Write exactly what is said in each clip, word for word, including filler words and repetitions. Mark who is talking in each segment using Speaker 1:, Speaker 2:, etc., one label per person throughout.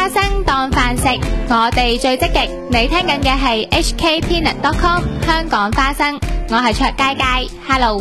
Speaker 1: 花生當飯食，我哋最積極。你聽緊嘅係 H K Peanut dot com 香港花生，我係卓佳佳 ，Hello。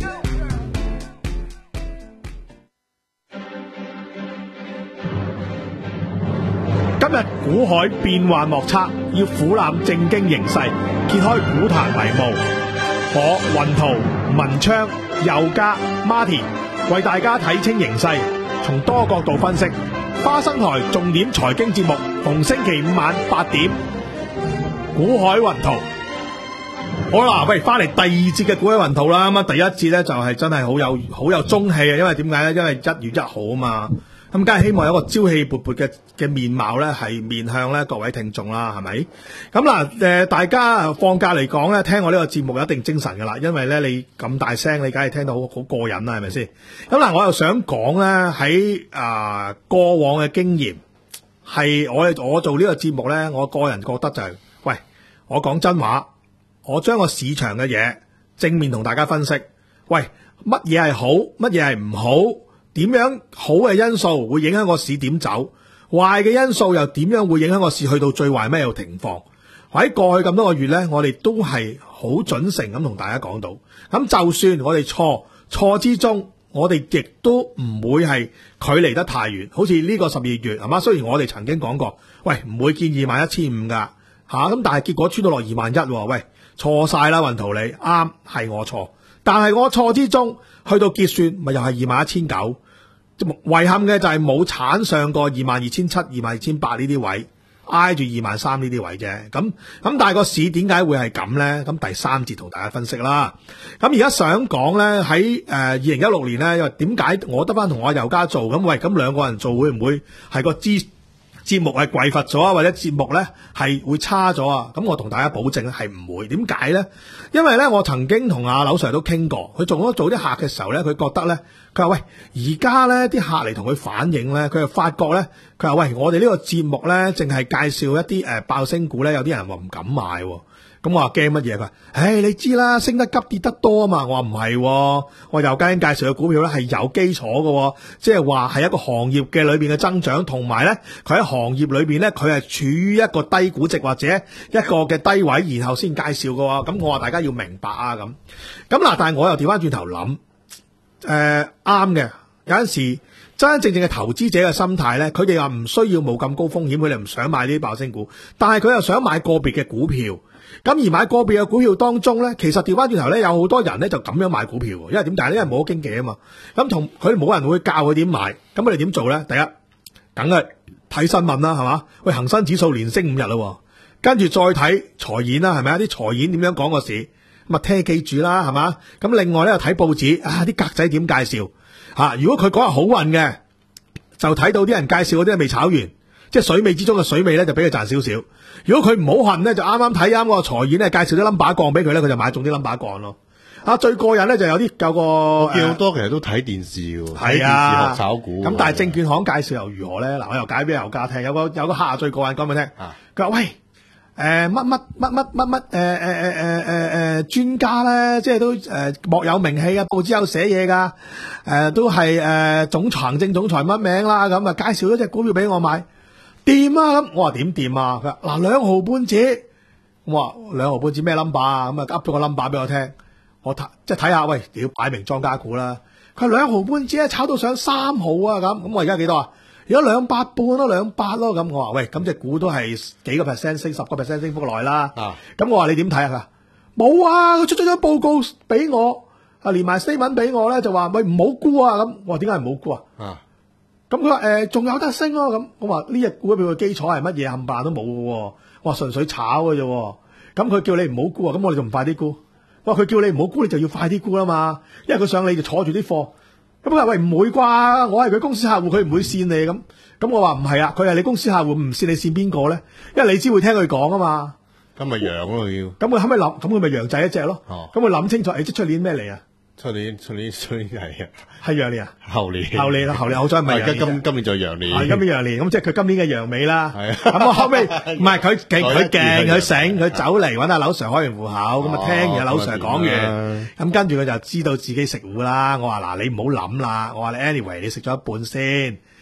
Speaker 2: 今日股海變幻莫測，要俯瞰正經形勢，揭開股壇迷霧。我雲圖、文昌、佑嘉、Martin 為大家睇清形勢，從多角度分析。花生台重點財經節目，逢星期五晚八點。股海雲圖，好啦，喂，翻嚟第二節嘅股海雲圖啦。咁啊，第一節咧就係真係好有好有中氣啊！因為點解咧？因為一月一號啊嘛。咁梗係希望有一個朝氣勃勃嘅嘅面貌咧，係面向咧各位聽眾啦，係咪？咁嗱，誒，大家放假嚟講咧，聽我呢個節目有一定精神噶啦，因為咧你咁大聲，你梗係聽到好好過癮啦，係咪先？咁嗱，我又想講咧喺啊過往嘅經驗，係我我做呢個節目咧，我個人覺得就係、是，喂，我講真話，我將個市場嘅嘢正面同大家分析，喂，乜嘢係好，乜嘢係唔好？點樣好嘅因素會影響個市點走，壞嘅因素又點樣會影響個市去到最壞咩情況？喺過去咁多個月呢，我哋都係好準誠咁同大家講到。咁就算我哋錯錯之中，我哋亦都唔會係距離得太遠。好似呢個十二月係嘛，雖然我哋曾經講過，喂，唔會見二萬一千五噶吓，咁但係結果穿到落二萬一，喂，錯晒啦，雲圖你啱係我錯。但係我錯之中，去到結算咪又係二萬一千九，遺憾嘅就係冇鏟上過二萬二千七、二萬二千八呢啲位，挨住二萬三呢啲位啫。咁咁但係個市點解會係咁呢？咁第三節同大家分析啦。咁而家想講呢，喺誒二零一六年呢，因為點解我得翻同我佑嘉做咁？喂，咁兩個人做會唔會係個資節目係匱乏咗啊？或者節目呢係會差咗啊？咁我同大家保證咧係唔會。點解呢？因為呢，我曾經同阿劉 Sir 都傾過，佢做咗做啲客嘅時候呢，佢覺得呢，佢話喂，而家呢啲客嚟同佢反映呢，佢就發覺呢，佢話喂，我哋呢個節目呢，淨係介紹一啲誒、呃、爆升股呢，有啲人話唔敢買喎。咁我話驚乜嘢？佢話，唉，你知啦，升得急跌得多啊嘛。我話唔係，我又間介紹嘅股票咧係有基礎嘅，即係話係一個行業嘅裏邊嘅增長，同埋咧佢喺行業裏邊咧佢係處於一個低估值或者一個嘅低位，然後先介紹嘅。咁我話大家要明白啊，咁咁嗱，但係我又調翻轉頭諗，誒啱嘅，有陣時真真正正嘅投資者嘅心態咧，佢哋話唔需要冇咁高風險，佢哋唔想買呢啲爆升股，但係佢又想買個別嘅股票。咁而買個別嘅股票當中咧，其實調翻轉頭咧，有好多人咧就咁樣買股票，因為點解咧？因為冇經紀啊嘛。咁同佢冇人會教佢點買，咁佢哋點做咧？第一，梗係睇新聞啦，係嘛？喂，恒生指數連升五日啦，跟住再睇財演啦，係咪啊？啲財演點樣講個市？咁啊，聽記住啦，係嘛？咁另外咧，又睇報紙啊，啲格仔點介紹吓？如果佢講係好運嘅，就睇到啲人介紹嗰啲未炒完。即係水尾之中嘅水尾咧，就俾佢賺少少。如果佢唔好恨咧，就啱啱睇啱個財演咧，介紹啲 number 降俾佢咧，佢就買中啲 number 降咯。啊，最過癮咧就有啲有個
Speaker 3: 見好多其實都睇電視嘅，
Speaker 2: 睇電視
Speaker 3: 學炒股。
Speaker 2: 咁但係證券行介紹又如何咧？嗱，我又解俾佑嘉聽。有個有個客最過癮講俾你聽，佢話喂，誒乜乜乜乜乜乜誒誒誒誒誒誒專家咧，即係都誒莫有名氣嘅，報紙有寫嘢噶，誒都係誒總裁行政總裁乜名啦，咁啊介紹咗隻股票俾我買。掂啊！咁我話點掂啊？佢話嗱兩毫半紙，我話兩毫半紙咩 number 啊？咁啊噏咗個 number 俾我聽，我睇即係睇下，喂，屌擺明莊家股啦！佢話兩毫半紙啊，炒到上三毫啊！咁咁我而家幾多啊？而家兩百半咯，兩百咯咁。我話喂，咁隻股都係幾個 percent 升，十個 percent 升幅內啦。咁、啊、我話你點睇啊？佢冇啊！佢出咗張報告俾我，啊連埋 statement 俾我咧，就話喂唔好沽啊！咁我話點解唔好沽啊？啊咁佢話誒仲有得升咯，咁我話呢隻股票嘅基礎係乜嘢冚唪唥都冇嘅，我話純粹炒嘅啫。咁佢叫你唔好沽啊，咁我哋就唔快啲沽。我話佢叫你唔好沽，你就要快啲沽啦嘛，因為佢上你就坐住啲貨。咁佢話喂唔會啩？我係佢公司客戶，佢唔會跣你咁。咁我話唔係啊，佢係你公司客戶，唔跣你跣邊個咧？因為你只會聽佢講啊嘛。
Speaker 3: 咁咪揚咯要。咁
Speaker 2: 佢可唔可以諗？咁佢咪揚仔一隻咯。咁佢諗清楚，誒即出年咩嚟啊？
Speaker 3: 出年出年出年係啊，
Speaker 2: 係羊年啊，
Speaker 3: 後年
Speaker 2: 後年啦，後年好彩唔係羊年。
Speaker 3: 今今年就羊年，
Speaker 2: 今年羊年，咁即係佢今年嘅羊尾啦。
Speaker 3: 係啊，
Speaker 2: 咁我後尾唔係佢勁，佢勁，佢醒，佢走嚟揾阿劉 Sir 開完戶口，咁啊聽完阿劉 Sir 講完，咁跟住佢就知道自己食糊啦。我話嗱，你唔好諗啦，我話你 anyway 你食咗一半先，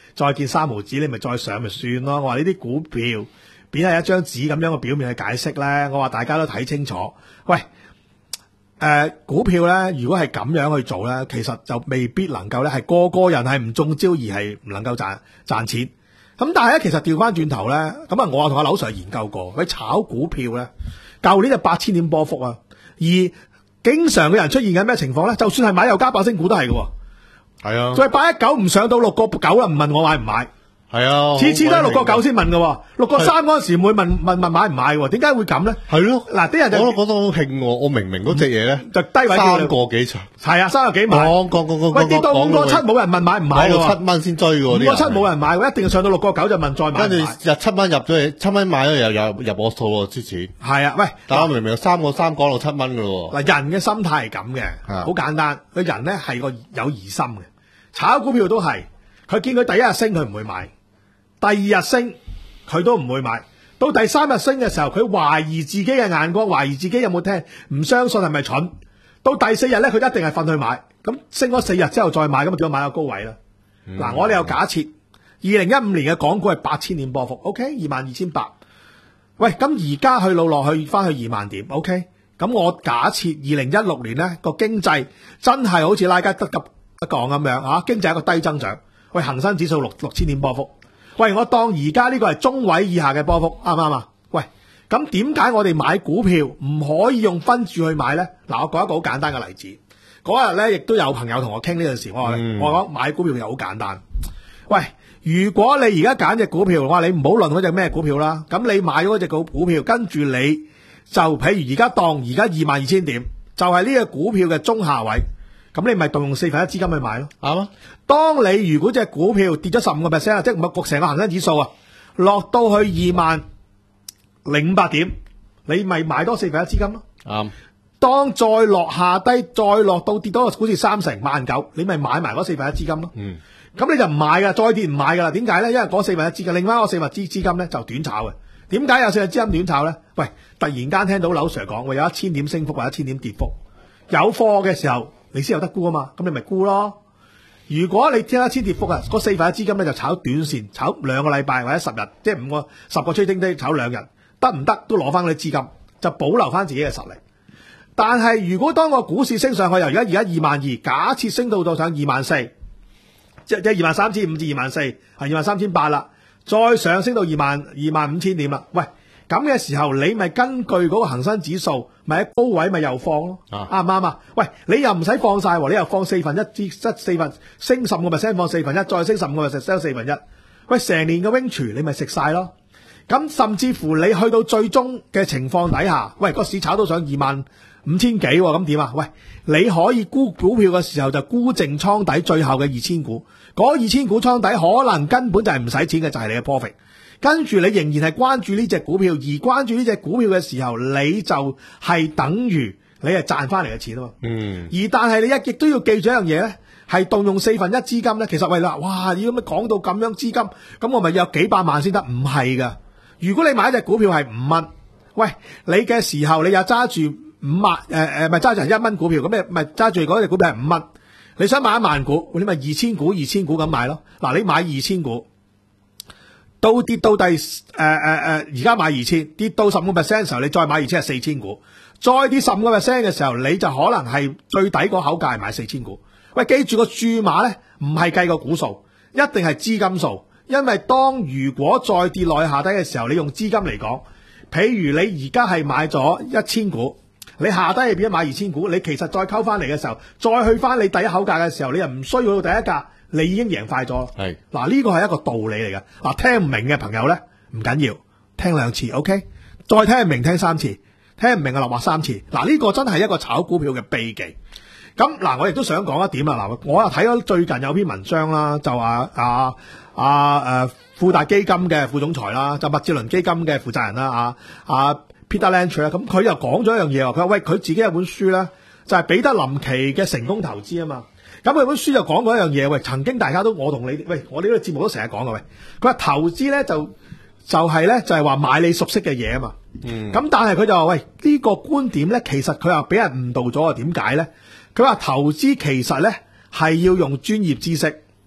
Speaker 2: 再見三毫紙，你咪再上咪算咯。我話呢啲股票邊係一張紙咁樣嘅表面去解釋咧？我話大家都睇清楚。喂，誒、呃，股票咧，如果係咁樣去做咧，其實就未必能夠咧，係個個人係唔中招而係唔能夠賺賺錢。咁但係咧，其實調翻轉頭咧，咁啊，我啊同阿劉 Sir 研究過，佢炒股票咧，舊年就八千點波幅啊，而經常嘅人出現緊咩情況咧？就算係買油加爆升股都係嘅，
Speaker 3: 係啊，
Speaker 2: 再八一九唔上到六個九啦，唔問我買唔買。
Speaker 3: 係啊，
Speaker 2: 次次都係六個九先問嘅，六個三嗰陣時唔會問問問買唔買嘅，點解會咁咧？
Speaker 3: 係咯，
Speaker 2: 嗱，啲人就
Speaker 3: 我都覺得好興喎，我明明嗰隻嘢咧
Speaker 2: 就低位
Speaker 3: 三個幾場，
Speaker 2: 係啊，三個幾買，
Speaker 3: 講講講講，
Speaker 2: 喂跌到五個七冇人問買唔買
Speaker 3: 嘅，七蚊先追嘅，
Speaker 2: 五個七冇人買，一定要上到六個九就問再買。
Speaker 3: 跟住入七蚊入咗嚟，七蚊買咗又入入我數咯，之前
Speaker 2: 係啊，喂，
Speaker 3: 但係我明明三個三講到七蚊嘅咯。
Speaker 2: 嗱，人嘅心態係咁嘅，好簡單，佢人咧係個有疑心嘅，炒股票都係，佢見佢第一日升佢唔會買。第二日升佢都唔會買，到第三日升嘅時候，佢懷疑自己嘅眼光，懷疑自己有冇聽，唔相信係咪蠢。到第四日咧，佢一定係瞓去買，咁升咗四日之後再買，咁啊點樣買個高位啦？嗱、嗯，我哋又假設二零一五年嘅港股係八千點波幅 ，OK， 二萬二千八。喂，咁而家去路落去翻去二萬點 ，OK， 咁我假設二零一六年咧個經濟真係好似拉加德急一講咁樣啊，經濟係一個低增長。喂，恒生指數六六千點波幅。喂，我當而家呢個係中位以下嘅波幅，啱唔啱啊？喂，咁點解我哋買股票唔可以用分注去買呢？嗱，我講一個好簡單嘅例子。嗰日呢，亦都有朋友同我傾呢件事，我話、嗯、我講買股票又好簡單。喂，如果你而家揀隻股票，我話你唔好論嗰隻咩股票啦，咁你買咗嗰隻股股票，跟住你就譬如而家當而家二萬二千點，就係呢個股票嘅中下位。咁你咪動用四分一資金去買咯，啱啊！當你如果隻股票跌咗十五個 percent 啊，即係唔係成個恒生指數啊，落到去二萬零五百點，你咪買多四分一資金咯，啱。當再落下低，再落到跌多好似三成萬九，你咪買埋嗰四分一資金咯。嗯，咁你就唔買噶，再跌唔買噶啦。點解咧？因為嗰四分一資金，另外嗰四分之資金咧就短炒嘅。點解有四分資金短炒咧？喂，突然間聽到劉 Sir 講，喂，有一千點升幅或者一千點跌幅，有貨嘅時候。你先有得沽啊嘛，咁你咪沽咯。如果你聽一千跌幅啊，嗰四分一資金咧就炒短線，炒兩個禮拜或者十日，即係五個十個 trading day炒兩日，得唔得都攞翻嗰啲資金，就保留翻自己嘅實力。但係如果當個股市升上去，由而家而家二萬二，假設升到到上二萬四，即係即係二萬三千五至二萬四，係二萬三千八啦，再上升到二萬二萬五千點啦，喂。咁嘅時候，你咪根據嗰個恒生指數，咪喺高位咪又放咯，啱唔啱啊？喂，你又唔使放晒，你又放四分一至四分，升十個 percent 放四分一，再升十五個 percent 升四分一，喂，成年嘅 range你咪食晒咯。咁甚至乎你去到最終嘅情況底下，喂，個市炒到上二萬五千幾，咁點啊？喂，你可以沽股票嘅時候就沽淨倉底最後嘅二千股，嗰二千股倉底可能根本就係唔使錢嘅，就係、是、你嘅 profit。跟住你仍然係關注呢隻股票，而關注呢隻股票嘅時候，你就係等於你係賺翻嚟嘅錢啊嘛。嗯。而但係你一亦都要記住一樣嘢咧，係動用四分一資金咧。其實喂啦，哇！要咁樣講到咁樣資金，咁我咪有幾百萬先得？唔係噶。如果你買一隻股票係五蚊，喂，你嘅時候你又揸住五萬，誒誒，咪揸住一蚊股票，咁你咪揸住嗰隻股票係五蚊。你想買一萬股，你咪二千股、二千股咁買咯。嗱，你買二千股。到跌到第誒誒誒，而家買二千，跌到十五個 percent 嘅時候，你再買二千係四千股，再跌十五個 percent 嘅時候，你就可能係最底嗰口價買四千股。喂，記住個注碼咧，唔係計個股數，一定係資金數。因為當如果再跌落去下低嘅時候，你用資金嚟講，譬如你而家係買咗一千股，你下低係變咗買二千股，你其實再溝翻嚟嘅時候，再去翻你第一口價嘅時候，你又唔需要到第一價。你已經贏快咗，係嗱，呢個係一個道理嚟嘅。嗱，聽唔明嘅朋友咧唔緊要，聽兩次 OK， 再聽唔明聽三次，聽唔明嘅立話三次。嗱，呢個真係一個炒股票嘅秘技。咁嗱，我亦都想講一點啦。嗱，我又睇咗最近有篇文章啦，就話啊啊誒富達基金嘅副總裁啦，就麥哲倫基金嘅負責人啦，啊啊 Peter Lynch 啦，咁佢又講咗一樣嘢喎。佢話喂，佢自己有本書咧，就係彼得林奇嘅成功投資啊嘛。咁佢本書就講過一樣嘢，喂，曾經大家都我同你，喂，我哋呢個節目都成日講嘅，喂，佢話投資咧就就係咧就係話買你熟悉嘅嘢啊嘛，嗯，咁但係佢就話喂呢個觀點咧，其實佢話俾人誤導咗啊，點解咧？佢話投資其實咧係要用專業知識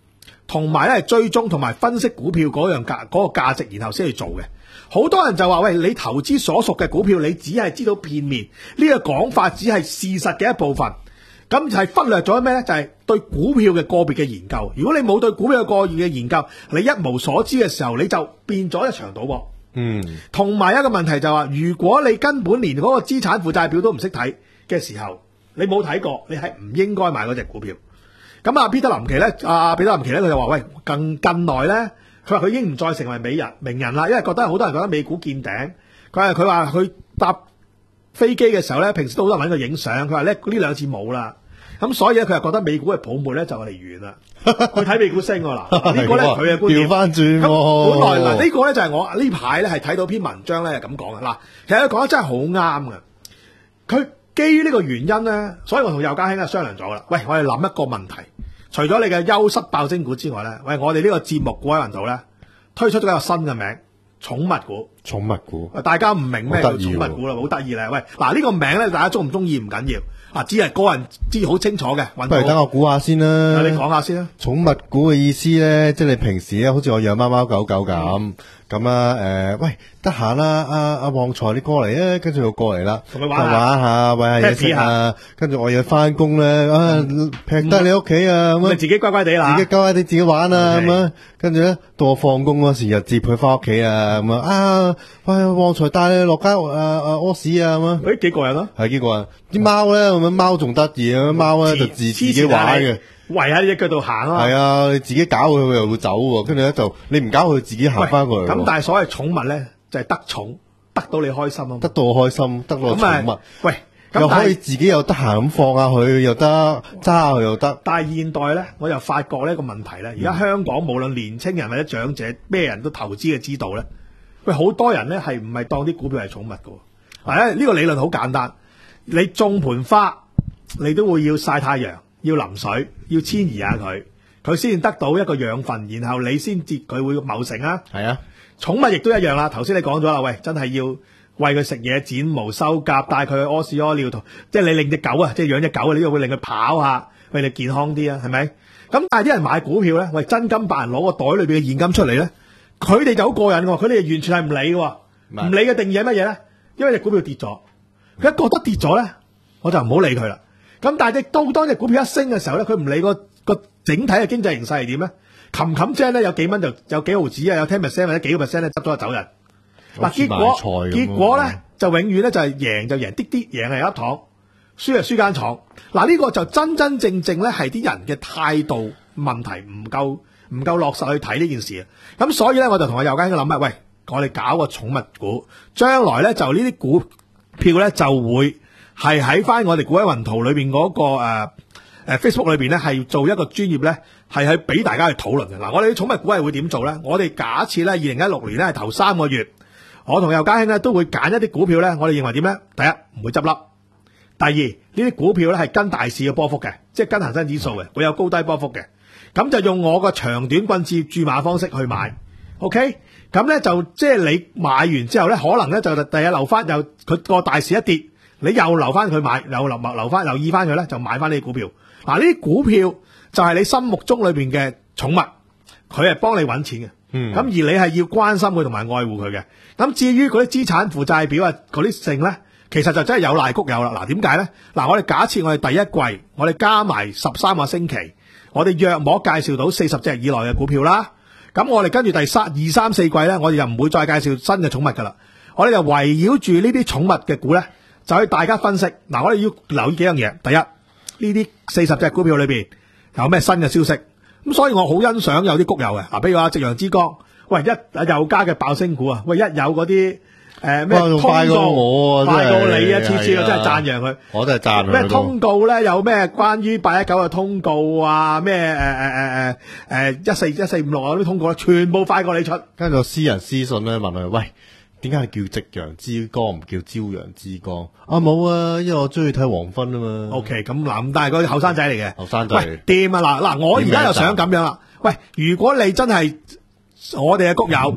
Speaker 2: 同埋咧係追蹤同埋分析股票嗰樣價嗰個價值，然後先去做嘅。好多人就話：喂，你投資所屬嘅股票，你只係知道片面，呢、這個講法只係事實嘅一部分。咁就係忽略咗咩呢？就係、是、對股票嘅個別嘅研究。如果你冇對股票嘅個別嘅研究，你一無所知嘅時候，你就變咗一場賭博。
Speaker 3: 嗯，
Speaker 2: 同埋一個問題就係話，如果你根本連嗰個資產負債表都唔識睇嘅時候，你冇睇過，你係唔應該買嗰隻股票。咁啊，彼得林奇咧，阿彼得林奇咧，佢就話：喂，近近來咧，佢話佢已經唔再成為美人名人啦，因為覺得好多人覺得美股見頂。佢係佢話佢搭飛機嘅時候咧，平時都好多人揾佢影相。佢話咧呢兩次冇啦。咁所以咧，佢又覺得美股嘅泡沫咧就嚟完啦。佢睇美股升喎嗱，呢個咧佢嘅觀點。調
Speaker 3: 翻轉。
Speaker 2: 咁本來嗱呢個咧就係我呢排咧係睇到篇文章咧係咁講嘅嗱，其實佢講得真係好啱嘅。佢基於呢個原因咧，所以我同尤家興咧商量咗啦。喂，我哋諗一個問題，除咗你嘅優質爆升股之外咧，喂，我哋呢個節目股海雲圖咧推出咗一個新嘅名，寵物股。
Speaker 3: 寵物股。
Speaker 2: 大家唔明咩叫寵物股啦，好得意咧。喂，嗱呢個名咧，大家中唔中意唔緊要。啊，只係個人知好清楚嘅。不
Speaker 3: 如等我估下先啦。
Speaker 2: 你講下先啦。
Speaker 3: 寵物股嘅意思咧，即係你平時咧，好似我養貓貓狗狗咁，咁啊，誒，喂，得閒啦，阿阿旺財你過嚟啊，跟住我過嚟啦，
Speaker 2: 同佢玩下，
Speaker 3: 玩下，喂下嘢食啊，跟住我要翻工咧，啊，劈低你屋企啊，咁啊，
Speaker 2: 你自己乖乖地啦，
Speaker 3: 自己乖乖地自己玩啊，咁啊，跟住咧到我放工嗰時又接佢翻屋企啊，咁啊，啊，喂，旺財帶你落街誒誒屙屎啊，咁啊，
Speaker 2: 誒幾過癮咯，
Speaker 3: 係幾過癮，啲貓咧咁樣貓仲得意啊，貓咧就自自己玩嘅。
Speaker 2: 圍喺隻腳度行啊！
Speaker 3: 係啊，你自己搞佢，佢又會走喎。跟住咧就你唔搞佢，自己行翻過嚟。
Speaker 2: 咁但係所謂寵物咧，就係、是、得寵，得到你開心啊！
Speaker 3: 得到我開心，得到我寵物。
Speaker 2: 喂，
Speaker 3: 又可以自己又得閒咁放下佢，又得揸下佢又得。
Speaker 2: 但係現代咧，我又發覺呢個問題咧，而家香港無論年青人或者長者，咩人都投資嘅知道咧。喂，好多人咧係唔係當啲股票係寵物噶？係呢、這個理論好簡單，你種盆花，你都會要曬太陽。要淋水，要遷移下佢，佢先得到一個養分，然後你先至佢會茂盛啊。係啊，寵物亦都一樣啦。頭先你講咗啦，喂，真係要餵佢食嘢、剪毛、修甲，帶佢去屙屎屙尿，即係你令隻狗啊，即係養隻狗啊，呢個會令佢跑下，為你健康啲啊，係咪？咁但係啲人買股票咧，喂，真金白銀攞個袋裏邊嘅現金出嚟咧，佢哋就好過癮喎，佢哋完全係唔理嘅，唔理嘅定義係乜嘢咧？因為隻股票跌咗，佢一覺得跌咗咧，我就唔好理佢啦。咁但係亦都當隻股票一升嘅時候咧，佢唔理個個整體嘅經濟形勢係點咧？冚冚聲咧有幾蚊就有幾毫子啊，有 ten percent 或者幾個 percent 咧執咗就走人。嗱，結果結果咧就永遠咧就係贏就贏啲啲，贏係一糖，輸係輸間廠。嗱，呢個就真真正正咧係啲人嘅態度問題，唔夠唔夠落實去睇呢件事。咁所以咧我就同我右家兄諗啊，喂，我哋搞個寵物股，將來咧就呢啲股票咧就會。係喺翻我哋股海雲圖裏邊嗰、那個誒誒、呃、Facebook 裏邊咧，係做一個專頁咧，係去俾大家去討論嘅。嗱，我哋啲寵物股係會點做咧？我哋假設咧，二零一六年咧係頭三個月，我同尤家興咧都會揀一啲股票咧，我哋認為點咧？第一唔會執笠，第二呢啲股票咧係跟大市嘅波幅嘅，即係跟恒生指數嘅，會有高低波幅嘅。咁就用我個長短棍次注碼方式去買 ，OK？ 咁咧就即係你買完之後咧，可能咧就第日留翻，又佢個大市一跌。你又留翻佢買，又留留翻留意翻佢咧，就買翻呢啲股票。嗱，呢啲股票就係你心目中裏邊嘅寵物，佢係幫你揾錢嘅。嗯，咁而你係要關心佢同埋愛護佢嘅。咁至於嗰啲資產負債表啊，嗰啲性咧，其實就真係有賴谷有啦。嗱，點解咧？嗱，我哋假設我哋第一季，我哋加埋十三個星期，我哋約莫介紹到四十隻以內嘅股票啦。咁我哋跟住第三二三四季咧，我哋就唔會再介紹新嘅寵物噶啦。我哋就圍繞住呢啲寵物嘅股咧。就去大家分析，嗱，我哋要留意幾樣嘢。第一，呢啲四十隻股票裏邊有咩新嘅消息？咁所以我好欣賞有啲谷友嘅，嗱，比如話夕陽之光，喂，一又加嘅爆升股啊，喂，一有嗰啲誒咩通告，快過我，快過你啊，次次啊，真係讚揚佢，
Speaker 3: 我都係讚佢。
Speaker 2: 咩通告咧？有咩關於八一九嘅通告啊？咩誒誒誒誒誒一四一四五六啊啲通告咧，全部快過你出。
Speaker 3: 跟住我私人私信咧問佢，喂。點解係叫夕陽之光唔叫朝陽之光？啊冇啊，因為我中意睇黃昏啊嘛。
Speaker 2: O K，咁嗱，咁但係個後生仔嚟嘅，
Speaker 3: 後生仔嚟。
Speaker 2: 掂啊！嗱嗱，我而家又想咁樣啦。喂，如果你真係我哋嘅谷友，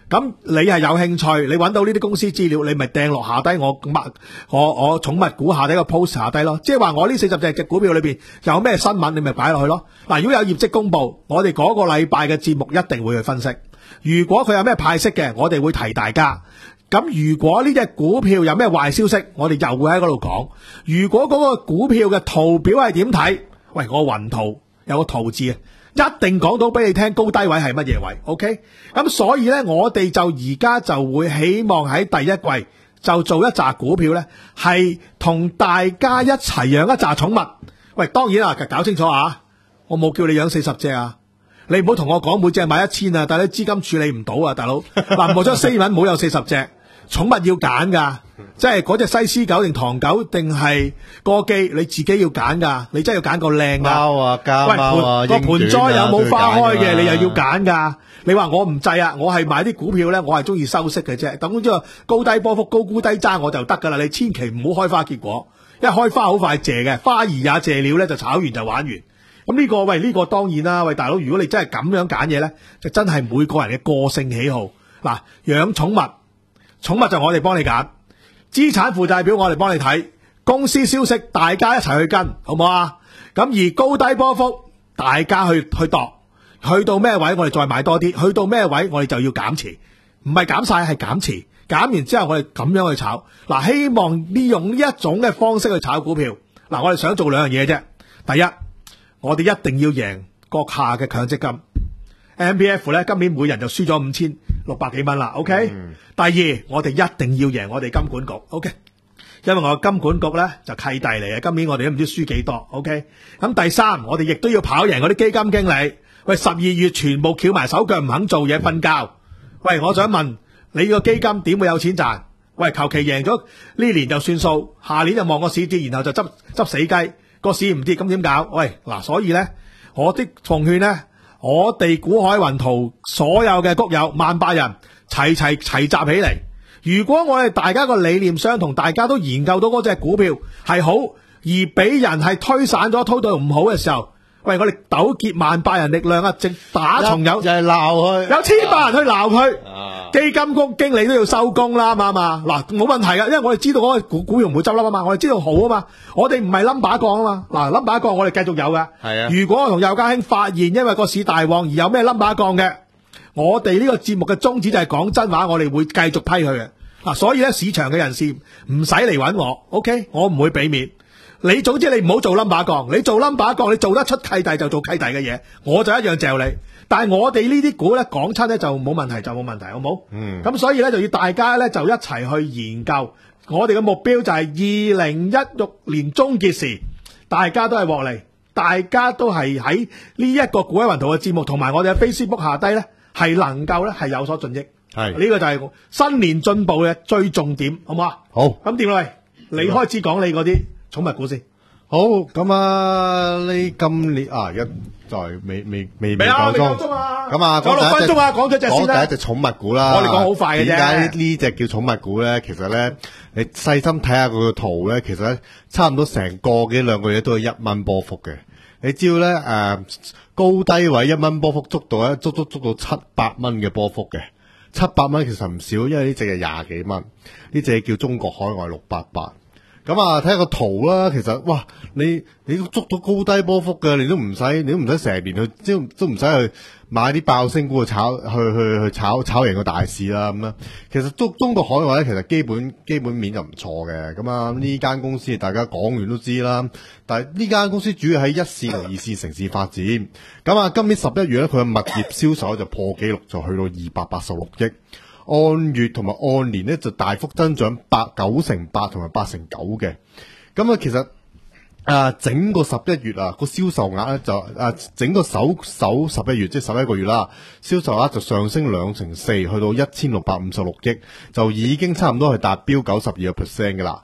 Speaker 2: 咁你係有興趣，你揾到呢啲公司資料，你咪掟落下低我物我我寵物股下低個 post 下低咯。即係話我呢四十隻嘅股票裏邊有咩新聞，你咪擺落去咯。嗱，如果有業績公布，我哋嗰個禮拜嘅節目一定會去分析。如果佢有咩派息嘅，我哋會提大家。咁如果呢隻股票有咩壞消息，我哋又會喺嗰度講。如果嗰個股票嘅圖表係點睇？喂，我雲圖有個圖字啊，一定講到俾你聽高低位係乜嘢位 ，OK？ 咁所以呢，我哋就而家就會希望喺第一季就做一紮股票呢，係同大家一齊養一紮寵物。喂，當然啦，搞清楚啊，我冇叫你養四十隻啊。你唔好同我講每隻買一千啊，但係啲資金處理唔到啊，大佬。嗱，冇咗四蚊，冇有四十隻。寵物要揀噶，即係嗰隻西施狗定唐狗定係哥基，你自己要揀噶，你真係要揀個靚噶。貓啊，家貓啊，個盆栽有冇花開嘅，你又要揀噶。你話我唔制啊，我係買啲股票咧，我係中意收息嘅啫。等即係高低波幅、高沽低揸我就得噶啦。你千祈唔好開花結果，一開花好快謝嘅，花兒也謝了咧，就炒完就玩完。咁呢個喂呢個當然啦，喂大佬，如果你真係咁樣揀嘢咧，就真係每個人嘅個性喜好。嗱，養寵物。寵物就我哋幫你揀，資產負債表我哋幫你睇，公司消息大家一齊去跟，好唔好啊？咁而高低波幅大家去去度，去到咩位我哋再買多啲，去到咩位我哋就要減持，唔係減晒係減持，減完之後我哋咁樣去炒。嗱，希望利用呢一種嘅方式去炒股票。嗱，我哋想做兩樣嘢啫。第一，我哋一定要贏閣下嘅強積金。M P F 咧，今年每人就輸咗五千六百幾蚊啦 ，OK、嗯。第二，我哋一定要贏我哋金管局 ，OK。因為我金管局咧就契弟嚟嘅，今年我哋都唔知輸幾多 ，OK。咁第三，我哋亦都要跑贏嗰啲基金經理。喂，十二月全部翹埋手腳唔肯做嘢瞓覺。喂，我想問你個基金點會有錢賺？喂，求其贏咗呢年就算數，下年就望個市跌，然後就執執死雞，個市唔跌咁點搞？喂，嗱，所以咧，我的奉勸咧。我哋股海雲圖所有嘅谷友萬八人齊齊齊集起嚟，如果我哋大家個理念相同，大家都研究到嗰隻股票係好，而俾人係推散咗，推到唔好嘅時候，喂，我哋糾結萬八人力量啊，直打重友，
Speaker 3: 就係鬧佢，
Speaker 2: 有千百人去鬧佢，啊、基金局經理都要收工啦，啱嘛？嗱，冇問題噶，因為我哋知道嗰個股股票唔會執笠啊嘛，我哋知道好啊嘛，我哋唔係冧把槓啊嘛，嗱，冧把槓我哋繼續有噶。係啊，如果我同邱家興發現因為個市大旺而有咩冧把槓嘅，我哋呢個節目嘅宗旨就係講真話，我哋會繼續批佢嘅。嗱，所以咧市場嘅人士唔使嚟揾我 ，OK， 我唔會俾面。你總之你唔好做冧把槓，你做冧把槓，你做得出契弟就做契弟嘅嘢，我就一樣嚼你。但係我哋呢啲股咧講親咧就冇問題，就冇問題，好唔好？嗯。咁所以咧就要大家咧就一齊去研究，我哋嘅目標就係二零一六年終結時，大家都係獲利，大家都係喺呢一個股海雲圖嘅節目，同埋我哋嘅 Facebook 下低咧係能夠咧係有所進益。係呢個就係新年進步嘅最重點，好唔好啊？好。咁點啊？你開始講你嗰啲寵物股先。
Speaker 3: 好，咁啊，呢今年啊，而家就係未未未未夠鐘，咁啊，
Speaker 2: 講六分鐘啊，講咗隻先啦。
Speaker 3: 講第一隻寵物股啦。
Speaker 2: 我哋講好快嘅啫。
Speaker 3: 點解呢隻叫寵物股咧？其實咧，你細心睇下佢個圖咧，其實咧差唔多成個幾兩個月都係一蚊波幅嘅。你只要咧誒高低位一蚊波幅捉到咧，足足捉到七百蚊嘅波幅嘅，七百蚊其實唔少，因為呢隻係廿幾蚊，呢隻叫中國海外六八八。咁啊，睇下個圖啦，其實哇，你你都捉到高低波幅嘅，你都唔使，你都唔使成年去，都都唔使去買啲爆升股去炒，去去去炒炒贏個大市啦咁啦。其實中中國海外咧，其實基本基本面就唔錯嘅。咁啊，呢間公司大家講完都知啦。但係呢間公司主要喺一線同二線城市發展。咁啊，今年十一月咧，佢嘅物業銷售就破紀錄，就去到二百八十六億。按月同埋按年咧就大幅增長八九成八同埋八成九嘅，咁啊其實啊整個十一月啊個銷售額咧就啊整個首首十一月即係十一個月啦，銷售額就上升兩成四，去到一千六百五十六億，就已經差唔多係達標九十二個 percent 嘅啦。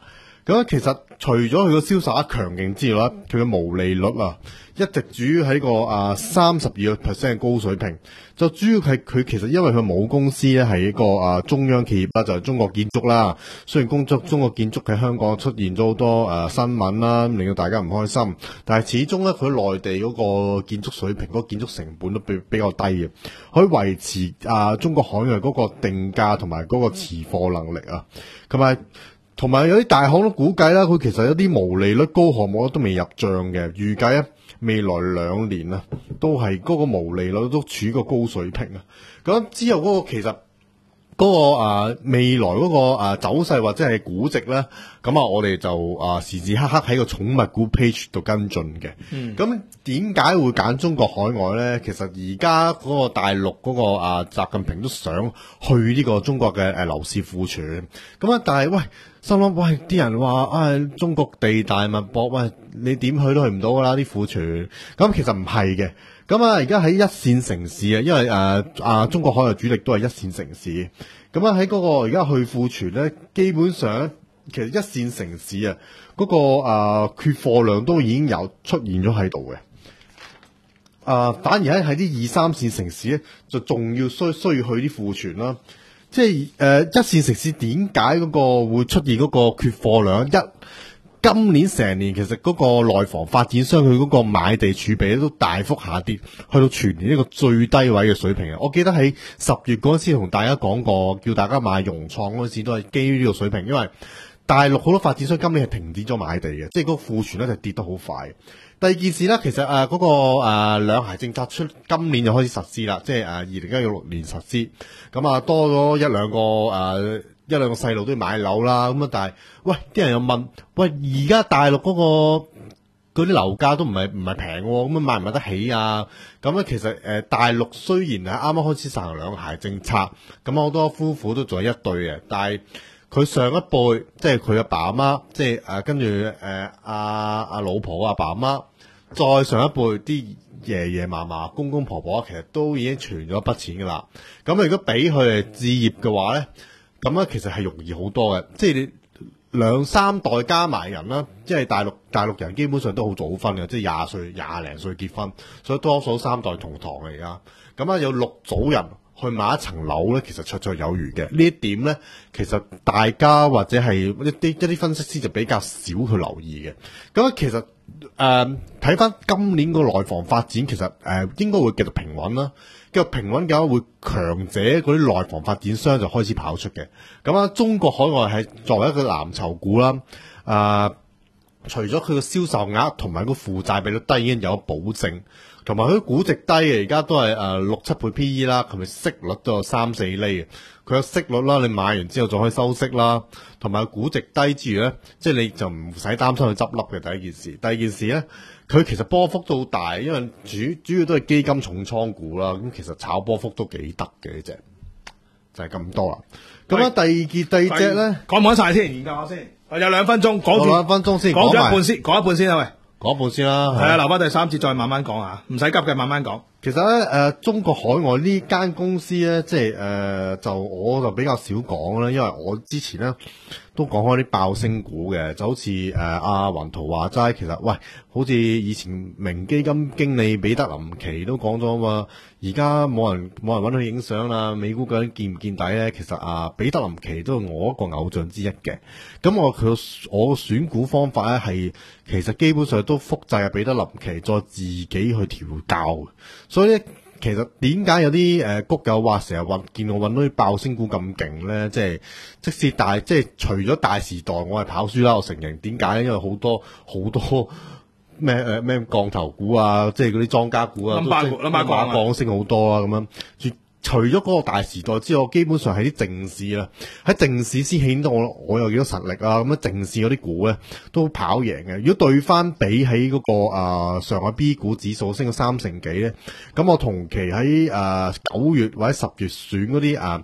Speaker 3: 咁其實除咗佢個銷售額強勁之外咧，佢嘅毛利率啊，一直主要喺個啊三十二個 percent 嘅高水平。就主要係佢其實因為佢母公司咧係一個啊中央企業啦，就係、是、中國建築啦。雖然工作中國建築喺香港出現咗好多誒、呃、新聞啦，令到大家唔開心，但係始終咧佢內地嗰個建築水平、嗰、那個建築成本都比比較低嘅，可以維持啊、呃、中國海外嗰個定價同埋嗰個持貨能力啊，同埋。同埋有啲大行都估計啦，佢其實有啲毛利率高項目都未入帳嘅，預計咧未來兩年啊，都係嗰個毛利率都處於個高水平啊。咁之後嗰個其實嗰、那個啊、呃、未來嗰、那個啊、呃、走勢或者係估值咧，咁啊我哋就啊、呃、時時刻刻喺個寵物股 page 度跟進嘅。咁點解會揀中國海外咧？其實而家嗰個大陸嗰、那個啊、呃、習近平都想去呢個中國嘅誒樓市庫存，咁啊但係喂。心諗喂，啲人話啊、哎，中國地大物博，喂，你點去都去唔到噶啦啲庫存。咁其實唔係嘅。咁啊，而家喺一線城市啊，因為誒啊、呃，中國海外主力都係一線城市。咁啊，喺嗰個而家去庫存咧，基本上其實一線城市啊，嗰、那個誒、呃、缺貨量都已經有出現咗喺度嘅。啊、呃，反而喺喺啲二三線城市咧，就仲要需需要去啲庫存啦。即係誒、呃，一線城市點解嗰個會出現嗰個缺貨量？一今年成年其實嗰個內房發展商佢嗰個買地儲備都大幅下跌，去到全年一個最低位嘅水平啊！我記得喺十月嗰陣時同大家講過，叫大家買融創嗰陣時都係基於呢個水平，因為大陸好多發展商今年係停止咗買地嘅，即係嗰個庫存咧就跌得好快。第二件事咧，其實誒嗰、呃那個誒、呃、兩孩政策出今年就開始實施啦，即係誒二零一六年實施，咁啊多咗一兩個誒、呃、一兩個細路都要買樓啦，咁啊但係喂啲人又問，喂而家大陸嗰、那個嗰啲樓價都唔係唔係平喎，咁啊買唔買得起啊？咁咧其實誒、呃、大陸雖然係啱啱開始實行兩孩政策，咁好多夫婦都仲係一對嘅，但係佢上一輩，即係佢阿爸阿媽，即係誒跟住誒阿阿老婆阿爸阿媽，再上一輩啲爺爺嫲嫲、公公婆婆，其實都已經存咗一筆錢噶啦。咁如果俾佢哋置業嘅話咧，咁咧其實係容易好多嘅。即係你兩三代加埋人啦，即係大陸大陸人基本上都好早婚嘅，即係廿歲廿零歲結婚，所以多數三代同堂嚟噶。咁啊有六組人去買一層樓咧，其實綽綽有餘嘅。呢一點咧，其實大家或者係一啲一啲分析師就比較少去留意嘅。咁其實誒睇翻今年個內房發展，其實誒、呃、應該會繼續平穩啦。繼續平穩嘅話，會強者嗰啲內房發展商就開始跑出嘅。咁啊，中國海外係作為一個藍籌股啦，啊、呃，除咗佢個銷售額同埋個負債比率低已經有保證。同埋佢估值低嘅，而家都係誒六七倍 P E 啦，同埋息率都有三四厘嘅。佢有息率啦，你買完之後仲可以收息啦。同埋估值低之餘咧，即係你就唔使擔心佢執笠嘅。第一件事，第二件事咧，佢其實波幅都好大，因為主主要都係基金重倉股啦。咁其實炒波幅都幾得嘅呢隻，就係、是、咁多啦。咁啊，第二件第二隻咧，
Speaker 2: 講唔講晒先？研究下先。有兩分鐘，講住
Speaker 3: 兩分鐘先，
Speaker 2: 講咗一半先，講一半先啊喂。
Speaker 3: 講一半先啦，
Speaker 2: 係啊，留翻第三節再慢慢講啊，唔使急嘅，慢慢講。
Speaker 3: 其實咧，誒、呃，中國海外呢間公司咧，即係誒、呃，就我就比較少講啦，因為我之前咧都講開啲爆升股嘅，就好似誒阿雲圖話齋，其實喂，好似以前明基金經理彼得林奇都講咗嘛，而家冇人冇人揾佢影相啦，美股究竟見唔見底咧？其實啊，彼得林奇都係我一個偶像之一嘅。咁我佢我選股方法咧係，其實基本上都複製阿彼得林奇，再自己去調教。所以咧，其實點解有啲誒、呃、谷友話成日揾見我揾到啲爆升股咁勁咧？即係即使大即係除咗大時代，我係跑輸啦。我承認點解咧？因為好多好多咩誒咩降頭股啊，即係嗰啲莊家股啊，
Speaker 2: 冧
Speaker 3: 都馬鋼升好多啊咁樣。除咗嗰個大時代之外，基本上係啲正市啦，喺正市先顯到我我有幾多實力啊！咁樣正市嗰啲股咧都跑贏嘅。如果對翻比起嗰、嗰個啊、呃、上海 B 股指數升咗三成幾咧，咁我同期喺啊九月或者十月選嗰啲啊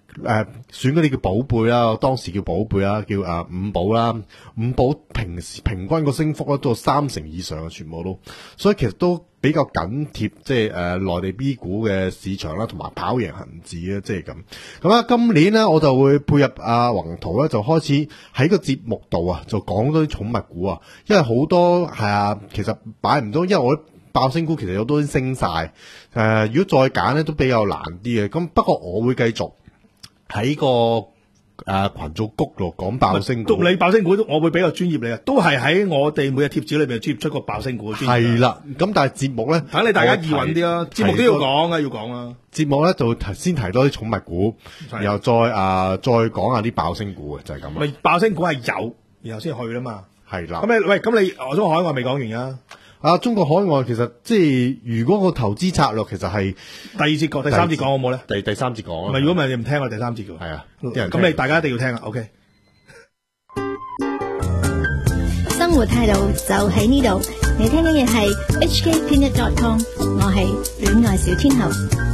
Speaker 3: 誒選嗰啲叫寶貝啦，當時叫寶貝啦，叫誒五寶啦，五寶平時平均個升幅咧都有三成以上嘅，全部都，所以其實都比較緊貼即係誒內地 B 股嘅市場啦，同埋跑贏恒指啊，即係咁。咁啊，今年咧我就會配合阿宏圖咧，就開始喺個節目度啊，就講多啲寵物股啊，因為好多係啊，其實擺唔到，因為我爆升股其實有都升晒，誒、呃，如果再揀咧都比較難啲嘅。咁不過我會繼續喺個誒、呃、群組谷度講爆升股。
Speaker 2: 你爆升股，我會比較專業你啊，都係喺我哋每日貼紙裏邊專業出個爆升股。
Speaker 3: 係啦，咁但係節目咧，
Speaker 2: 等你大家易揾啲啦，節目都要講啊，要講啦。節
Speaker 3: 目咧就先提多啲寵物股，然後再啊、呃、再講下啲爆升股嘅，就係咁啦。
Speaker 2: 咪爆升股係有，然後先去啦嘛。
Speaker 3: 係啦。
Speaker 2: 咁你喂，咁你我中國海外未講完啊？
Speaker 3: 啊！中國海外其實即係如果個投資策略其實係
Speaker 2: 第二節講，第三節講好冇咧？
Speaker 3: 第第三節講。
Speaker 2: 唔係，如果唔係你唔聽我第三節嘅。
Speaker 3: 係啊，
Speaker 2: 咁你大家一定要聽啊。OK。
Speaker 4: 生活態度就喺呢度，你聽緊嘅係 H K Peanut dot com， 我係戀愛小天后。